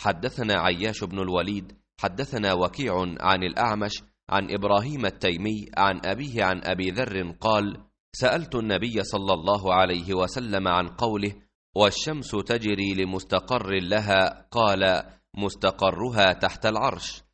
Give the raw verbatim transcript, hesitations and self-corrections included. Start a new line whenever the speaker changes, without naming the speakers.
حدثنا عياش بن الوليد حدثنا وكيع عن الأعمش عن إبراهيم التيمي عن أبيه عن أبي ذر قال: سألت النبي صلى الله عليه وسلم عن قوله: والشمس تجري لمستقر لها، قال: مستقرها تحت العرش.